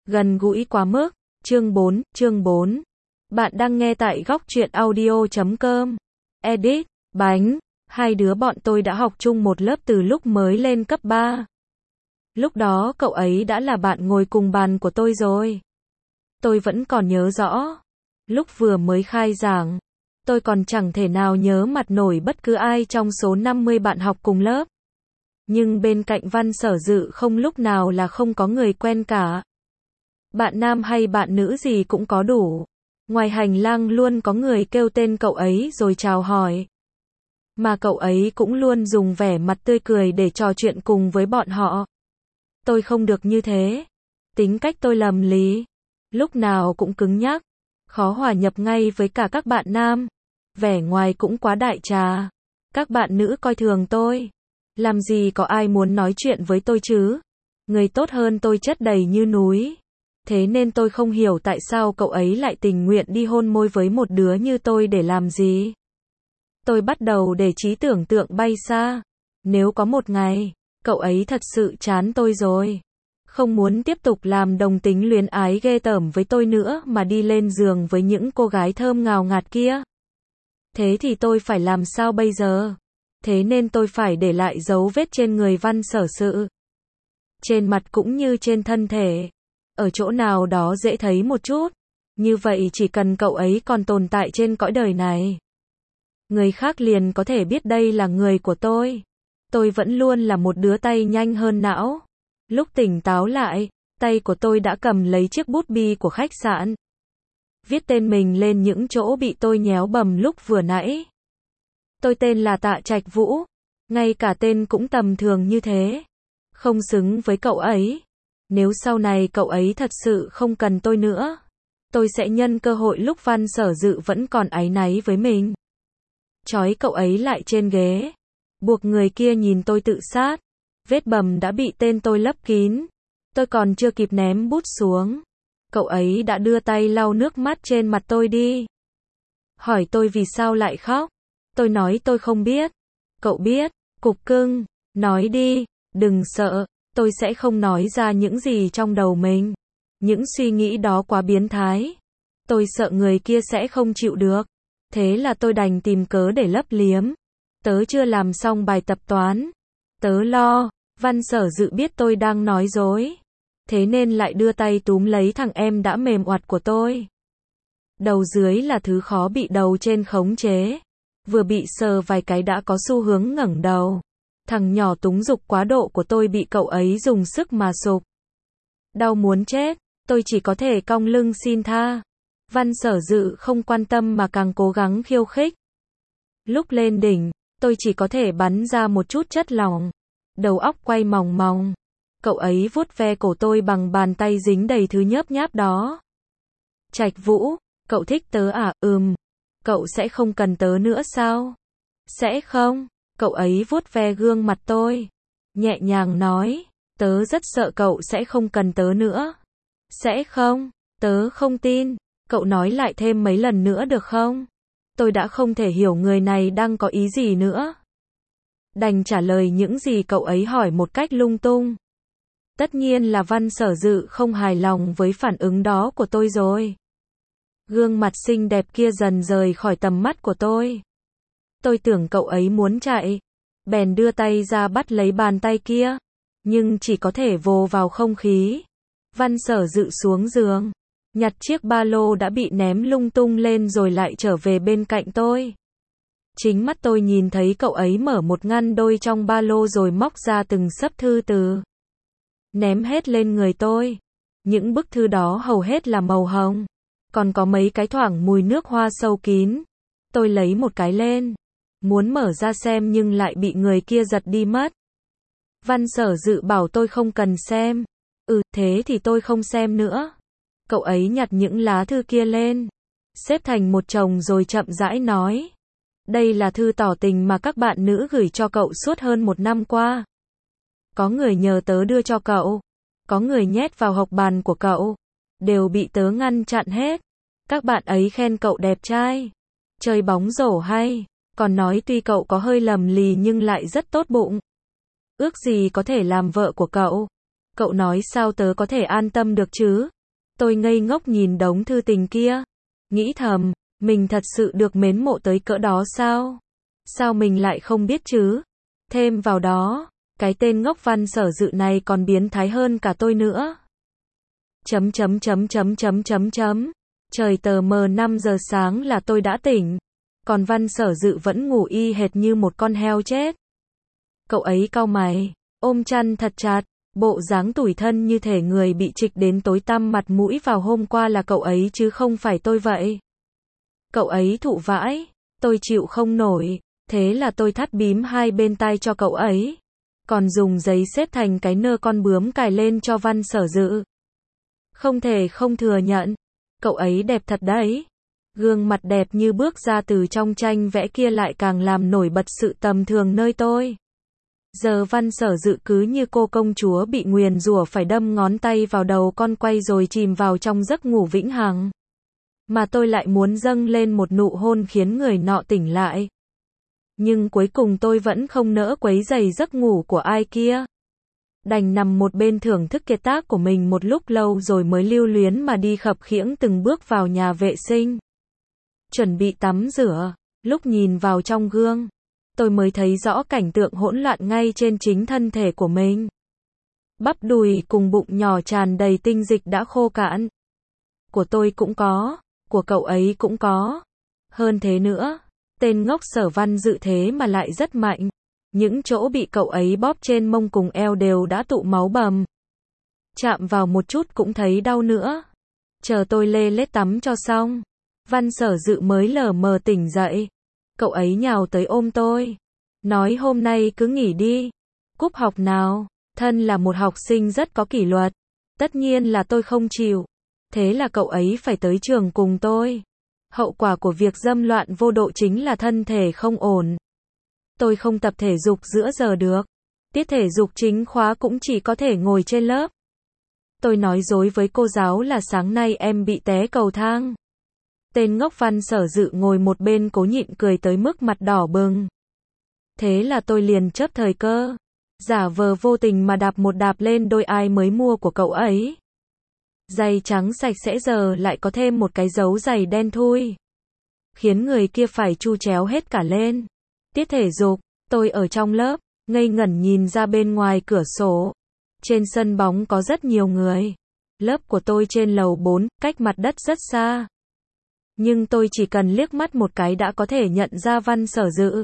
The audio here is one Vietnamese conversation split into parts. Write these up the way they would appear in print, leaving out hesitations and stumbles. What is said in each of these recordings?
Gần gũi quá mức. Chương 4. Bạn đang nghe tại góc truyện audio.com. Edit, bánh. Hai đứa bọn tôi đã học chung một lớp từ lúc mới lên cấp 3. Lúc đó cậu ấy đã là bạn ngồi cùng bàn của tôi rồi. Tôi vẫn còn nhớ rõ. Lúc vừa mới khai giảng, tôi còn chẳng thể nào nhớ mặt nổi bất cứ ai trong số 50 bạn học cùng lớp. Nhưng bên cạnh Văn Sở Dự không lúc nào là không có người quen cả. Bạn nam hay bạn nữ gì cũng có đủ. Ngoài hành lang luôn có người kêu tên cậu ấy rồi chào hỏi. Mà cậu ấy cũng luôn dùng vẻ mặt tươi cười để trò chuyện cùng với bọn họ. Tôi không được như thế. Tính cách tôi lầm lì. Lúc nào cũng cứng nhắc. Khó hòa nhập ngay với cả các bạn nam. Vẻ ngoài cũng quá đại trà. Các bạn nữ coi thường tôi. Làm gì có ai muốn nói chuyện với tôi chứ. Người tốt hơn tôi chất đầy như núi. Thế nên tôi không hiểu tại sao cậu ấy lại tình nguyện đi hôn môi với một đứa như tôi để làm gì. Tôi bắt đầu để trí tưởng tượng bay xa. Nếu có một ngày, cậu ấy thật sự chán tôi rồi. Không muốn tiếp tục làm đồng tính luyến ái ghê tởm với tôi nữa mà đi lên giường với những cô gái thơm ngào ngạt kia. Thế thì tôi phải làm sao bây giờ? Thế nên tôi phải để lại dấu vết trên người Văn Sở Sự. Trên mặt cũng như trên thân thể. Ở chỗ nào đó dễ thấy một chút. Như vậy chỉ cần cậu ấy còn tồn tại trên cõi đời này, người khác liền có thể biết đây là người của tôi. Tôi vẫn luôn là một đứa tay nhanh hơn não. Lúc tỉnh táo lại, tay của tôi đã cầm lấy chiếc bút bi của khách sạn. Viết tên mình lên những chỗ bị tôi nhéo bầm lúc vừa nãy. Tôi tên là Tạ Trạch Vũ. Ngay cả tên cũng tầm thường như thế. Không xứng với cậu ấy. Nếu sau này cậu ấy thật sự không cần tôi nữa, tôi sẽ nhân cơ hội lúc Văn Sở Dự vẫn còn áy náy với mình, trói cậu ấy lại trên ghế, buộc người kia nhìn tôi tự sát. Vết bầm đã bị tên tôi lấp kín. Tôi còn chưa kịp ném bút xuống, cậu ấy đã đưa tay lau nước mắt trên mặt tôi đi. Hỏi tôi vì sao lại khóc. Tôi nói tôi không biết. Cậu biết. Cục cưng. Nói đi. Đừng sợ. Tôi sẽ không nói ra những gì trong đầu mình. Những suy nghĩ đó quá biến thái. Tôi sợ người kia sẽ không chịu được. Thế là tôi đành tìm cớ để lấp liếm. Tớ chưa làm xong bài tập toán. Tớ lo. Văn Sở Dự biết tôi đang nói dối. Thế nên lại đưa tay túm lấy thằng em đã mềm oặt của tôi. Đầu dưới là thứ khó bị đầu trên khống chế. Vừa bị sờ vài cái đã có xu hướng ngẩng đầu. Thằng nhỏ túng dục quá độ của tôi bị cậu ấy dùng sức mà sụp. Đau muốn chết, tôi chỉ có thể cong lưng xin tha. Văn Sở Dự không quan tâm mà càng cố gắng khiêu khích. Lúc lên đỉnh, tôi chỉ có thể bắn ra một chút chất lỏng. Đầu óc quay mòng mòng. Cậu ấy vuốt ve cổ tôi bằng bàn tay dính đầy thứ nhớp nháp đó. Trạch Vũ, cậu thích tớ à? Cậu sẽ không cần tớ nữa sao? Sẽ không. Cậu ấy vuốt ve gương mặt tôi. Nhẹ nhàng nói. Tớ rất sợ cậu sẽ không cần tớ nữa. Sẽ không. Tớ không tin. Cậu nói lại thêm mấy lần nữa được không? Tôi đã không thể hiểu người này đang có ý gì nữa. Đành trả lời những gì cậu ấy hỏi một cách lung tung. Tất nhiên là Văn Sở Dự không hài lòng với phản ứng đó của tôi rồi. Gương mặt xinh đẹp kia dần rời khỏi tầm mắt của tôi. Tôi tưởng cậu ấy muốn chạy. Bèn đưa tay ra bắt lấy bàn tay kia. Nhưng chỉ có thể vồ vào không khí. Văn Sở Dự xuống giường. Nhặt chiếc ba lô đã bị ném lung tung lên rồi lại trở về bên cạnh tôi. Chính mắt tôi nhìn thấy cậu ấy mở một ngăn đôi trong ba lô rồi móc ra từng xấp thư từ. Ném hết lên người tôi. Những bức thư đó hầu hết là màu hồng. Còn có mấy cái thoảng mùi nước hoa sâu kín. Tôi lấy một cái lên. Muốn mở ra xem nhưng lại bị người kia giật đi mất. Văn Sở Dự bảo tôi không cần xem. Thế thì tôi không xem nữa. Cậu ấy nhặt những lá thư kia lên. Xếp thành một chồng rồi chậm rãi nói. Đây là thư tỏ tình mà các bạn nữ gửi cho cậu suốt hơn 1 năm qua. Có người nhờ tớ đưa cho cậu. Có người nhét vào hộc bàn của cậu. Đều bị tớ ngăn chặn hết. Các bạn ấy khen cậu đẹp trai. Chơi bóng rổ hay. Còn nói tuy cậu có hơi lầm lì nhưng lại rất tốt bụng. Ước gì có thể làm vợ của cậu. Cậu nói sao tớ có thể an tâm được chứ? Tôi ngây ngốc nhìn đống thư tình kia, nghĩ thầm, mình thật sự được mến mộ tới cỡ đó sao? Sao mình lại không biết chứ? Thêm vào đó, cái tên ngốc Văn Sở Dự này còn biến thái hơn cả tôi nữa. Trời tờ mờ 5 giờ sáng là tôi đã tỉnh, còn Văn Sở Dự vẫn ngủ y hệt như một con heo chết. Cậu ấy cau mày, ôm chăn thật chặt, bộ dáng tủi thân như thể người bị trịch đến tối tăm mặt mũi vào hôm qua là cậu ấy chứ không phải tôi vậy. Cậu ấy thụ vãi, tôi chịu không nổi, thế là tôi thắt bím hai bên tai cho cậu ấy, còn dùng giấy xếp thành cái nơ con bướm cài lên cho Văn Sở Dự. Không thể không thừa nhận, cậu ấy đẹp thật đấy. Gương mặt đẹp như bước ra từ trong tranh vẽ kia lại càng làm nổi bật sự tầm thường nơi tôi. Giờ Văn Sở Dự cứ như cô công chúa bị nguyền rủa phải đâm ngón tay vào đầu con quay rồi chìm vào trong giấc ngủ vĩnh hằng. Mà tôi lại muốn dâng lên một nụ hôn khiến người nọ tỉnh lại. Nhưng cuối cùng tôi vẫn không nỡ quấy rầy giấc ngủ của ai kia. Đành nằm một bên thưởng thức kiệt tác của mình một lúc lâu rồi mới lưu luyến mà đi khập khiễng từng bước vào nhà vệ sinh. Chuẩn bị tắm rửa, lúc nhìn vào trong gương, tôi mới thấy rõ cảnh tượng hỗn loạn ngay trên chính thân thể của mình. Bắp đùi cùng bụng nhỏ tràn đầy tinh dịch đã khô cạn. Của tôi cũng có, của cậu ấy cũng có. Hơn thế nữa, tên ngốc Sở Văn Dự thế mà lại rất mạnh. Những chỗ bị cậu ấy bóp trên mông cùng eo đều đã tụ máu bầm. Chạm vào một chút cũng thấy đau nữa. Chờ tôi lê lết tắm cho xong, Văn Sở Dự mới lờ mờ tỉnh dậy. Cậu ấy nhào tới ôm tôi, nói hôm nay cứ nghỉ đi, cúp học nào. Thân là một học sinh rất có kỷ luật, tất nhiên là tôi không chịu. Thế là cậu ấy phải tới trường cùng tôi. Hậu quả của việc dâm loạn vô độ chính là thân thể không ổn. Tôi không tập thể dục giữa giờ được. Tiết thể dục chính khóa cũng chỉ có thể ngồi trên lớp. Tôi nói dối với cô giáo là sáng nay em bị té cầu thang. Tên ngốc Văn Sở Dự ngồi một bên cố nhịn cười tới mức mặt đỏ bừng. Thế là tôi liền chớp thời cơ, giả vờ vô tình mà đạp một đạp lên đôi ai mới mua của cậu ấy. Giày trắng sạch sẽ giờ lại có thêm một cái dấu giày đen thui, khiến người kia phải chu chéo hết cả lên. Tiết thể dục, tôi ở trong lớp, ngây ngẩn nhìn ra bên ngoài cửa sổ. Trên sân bóng có rất nhiều người. Lớp của tôi trên lầu 4, cách mặt đất rất xa. Nhưng tôi chỉ cần liếc mắt một cái đã có thể nhận ra Văn Sở Dự.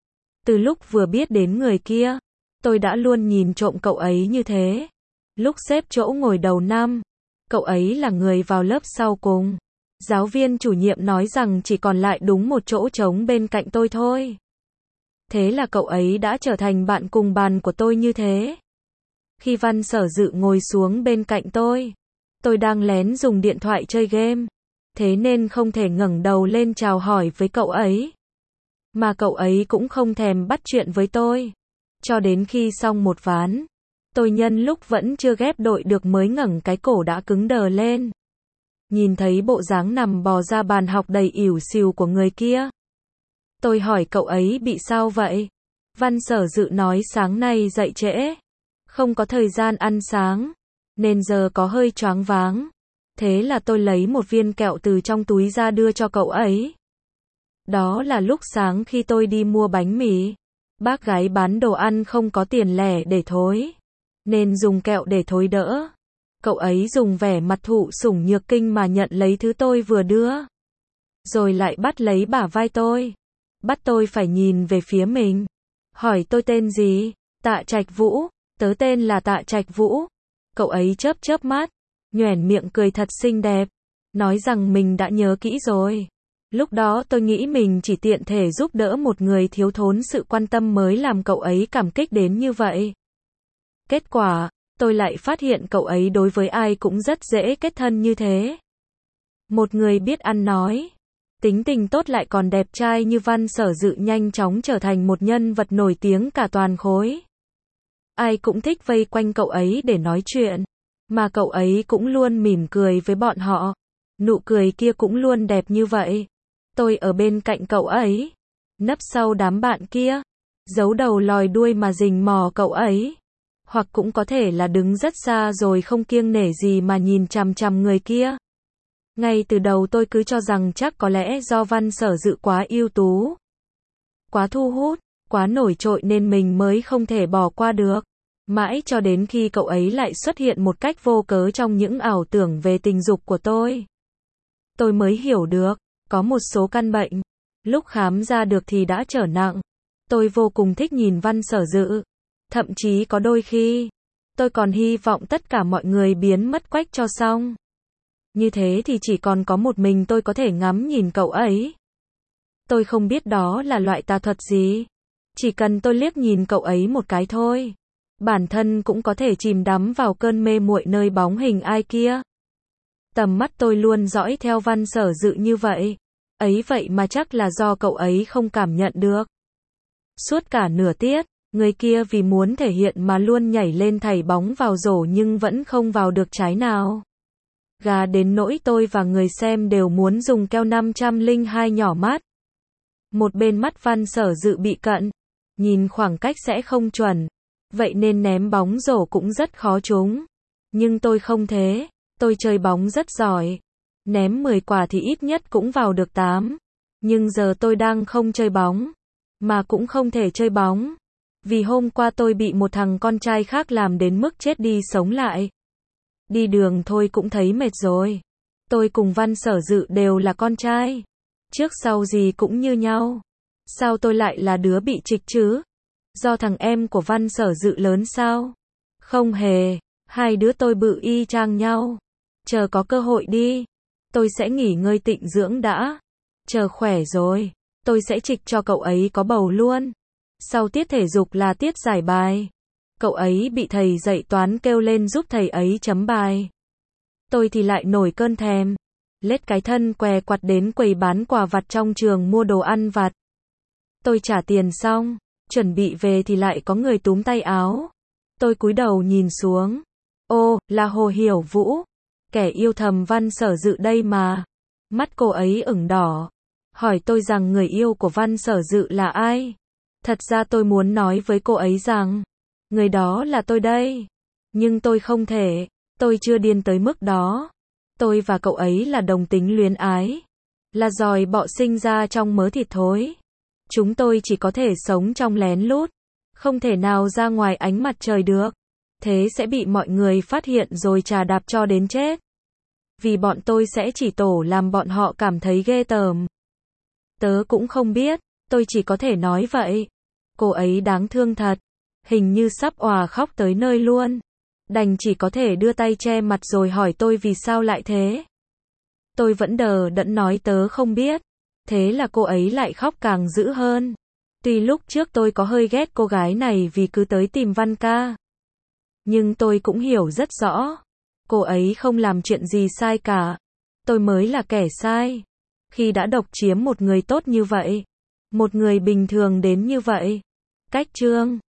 Từ lúc vừa biết đến người kia, tôi đã luôn nhìn trộm cậu ấy như thế. Lúc xếp chỗ ngồi đầu năm, cậu ấy là người vào lớp sau cùng. Giáo viên chủ nhiệm nói rằng chỉ còn lại đúng một chỗ trống bên cạnh tôi thôi. Thế là cậu ấy đã trở thành bạn cùng bàn của tôi như thế. Khi Văn Sở Dự ngồi xuống bên cạnh tôi đang lén dùng điện thoại chơi game. Thế nên không thể ngẩng đầu lên chào hỏi với cậu ấy. Mà cậu ấy cũng không thèm bắt chuyện với tôi. Cho đến khi xong một ván, tôi nhân lúc vẫn chưa ghép đội được mới ngẩng cái cổ đã cứng đờ lên. Nhìn thấy bộ dáng nằm bò ra bàn học đầy ỉu xìu của người kia. Tôi hỏi cậu ấy bị sao vậy? Văn Sở Dự nói sáng nay dậy trễ, không có thời gian ăn sáng, nên giờ có hơi choáng váng. Thế là tôi lấy một viên kẹo từ trong túi ra đưa cho cậu ấy. Đó là lúc sáng khi tôi đi mua bánh mì. Bác gái bán đồ ăn không có tiền lẻ để thối, nên dùng kẹo để thối đỡ. Cậu ấy dùng vẻ mặt thụ sủng nhược kinh mà nhận lấy thứ tôi vừa đưa. Rồi lại bắt lấy bả vai tôi. Bắt tôi phải nhìn về phía mình. Hỏi tôi tên gì? Tạ Trạch Vũ. Tớ tên là Tạ Trạch Vũ. Cậu ấy chớp chớp mắt, nhoẻn miệng cười thật xinh đẹp, nói rằng mình đã nhớ kỹ rồi. Lúc đó tôi nghĩ mình chỉ tiện thể giúp đỡ một người thiếu thốn sự quan tâm mới làm cậu ấy cảm kích đến như vậy. Kết quả, tôi lại phát hiện cậu ấy đối với ai cũng rất dễ kết thân như thế. Một người biết ăn nói, tính tình tốt lại còn đẹp trai như Văn Sở Dự nhanh chóng trở thành một nhân vật nổi tiếng cả toàn khối. Ai cũng thích vây quanh cậu ấy để nói chuyện, mà cậu ấy cũng luôn mỉm cười với bọn họ. Nụ cười kia cũng luôn đẹp như vậy. Tôi ở bên cạnh cậu ấy, nấp sau đám bạn kia, giấu đầu lòi đuôi mà rình mò cậu ấy. Hoặc cũng có thể là đứng rất xa rồi không kiêng nể gì mà nhìn chằm chằm người kia. Ngay từ đầu tôi cứ cho rằng chắc có lẽ do Văn Sở Dự quá ưu tú, quá thu hút, quá nổi trội nên mình mới không thể bỏ qua được. Mãi cho đến khi cậu ấy lại xuất hiện một cách vô cớ trong những ảo tưởng về tình dục của tôi mới hiểu được, có một số căn bệnh, lúc khám ra được thì đã trở nặng. Tôi vô cùng thích nhìn Văn Sở Dự. Thậm chí có đôi khi, tôi còn hy vọng tất cả mọi người biến mất quách cho xong. Như thế thì chỉ còn có một mình tôi có thể ngắm nhìn cậu ấy. Tôi không biết đó là loại tà thuật gì. Chỉ cần tôi liếc nhìn cậu ấy một cái thôi, bản thân cũng có thể chìm đắm vào cơn mê muội nơi bóng hình ai kia. Tầm mắt tôi luôn dõi theo Văn Sở Dự như vậy. Ấy vậy mà chắc là do cậu ấy không cảm nhận được. Suốt cả nửa tiết, người kia vì muốn thể hiện mà luôn nhảy lên thảy bóng vào rổ nhưng vẫn không vào được trái nào. Gà đến nỗi tôi và người xem đều muốn dùng keo 502 nhỏ mắt. Một bên mắt Văn Sở Dự bị cận, nhìn khoảng cách sẽ không chuẩn, vậy nên ném bóng rổ cũng rất khó trúng. Nhưng tôi không thế, tôi chơi bóng rất giỏi. Ném 10 quả thì ít nhất cũng vào được 8. Nhưng giờ tôi đang không chơi bóng, mà cũng không thể chơi bóng. Vì hôm qua tôi bị một thằng con trai khác làm đến mức chết đi sống lại. Đi đường thôi cũng thấy mệt rồi. Tôi cùng Văn Sở Dự đều là con trai. Trước sau gì cũng như nhau. Sao tôi lại là đứa bị trịch chứ? Do thằng em của Văn Sở Dự lớn sao? Không hề, hai đứa tôi bự y chang nhau. Chờ có cơ hội đi. Tôi sẽ nghỉ ngơi tịnh dưỡng đã. Chờ khỏe rồi, tôi sẽ trịch cho cậu ấy có bầu luôn. Sau tiết thể dục là tiết giải bài. Cậu ấy bị thầy dạy toán kêu lên giúp thầy ấy chấm bài. Tôi thì lại nổi cơn thèm. Lết cái thân què quặt đến quầy bán quà vặt trong trường mua đồ ăn vặt. Tôi trả tiền xong, chuẩn bị về thì lại có người túm tay áo. Tôi cúi đầu nhìn xuống. Ô, là Hồ Hiểu Vũ. Kẻ yêu thầm Văn Sở Dự đây mà. Mắt cô ấy ửng đỏ. Hỏi tôi rằng người yêu của Văn Sở Dự là ai? Thật ra tôi muốn nói với cô ấy rằng, người đó là tôi đây. Nhưng tôi không thể, tôi chưa điên tới mức đó. Tôi và cậu ấy là đồng tính luyến ái. Là giòi bọ sinh ra trong mớ thịt thối. Chúng tôi chỉ có thể sống trong lén lút. Không thể nào ra ngoài ánh mặt trời được. Thế sẽ bị mọi người phát hiện rồi chà đạp cho đến chết. Vì bọn tôi sẽ chỉ tổ làm bọn họ cảm thấy ghê tởm. Tớ cũng không biết, tôi chỉ có thể nói vậy. Cô ấy đáng thương thật. Hình như sắp òa khóc tới nơi luôn. Đành chỉ có thể đưa tay che mặt rồi hỏi tôi vì sao lại thế. Tôi vẫn đờ đẫn nói tớ không biết. Thế là cô ấy lại khóc càng dữ hơn. Tuy lúc trước tôi có hơi ghét cô gái này vì cứ tới tìm Văn ca. Nhưng tôi cũng hiểu rất rõ. Cô ấy không làm chuyện gì sai cả. Tôi mới là kẻ sai. Khi đã độc chiếm một người tốt như vậy. Một người bình thường đến như vậy. Cách chương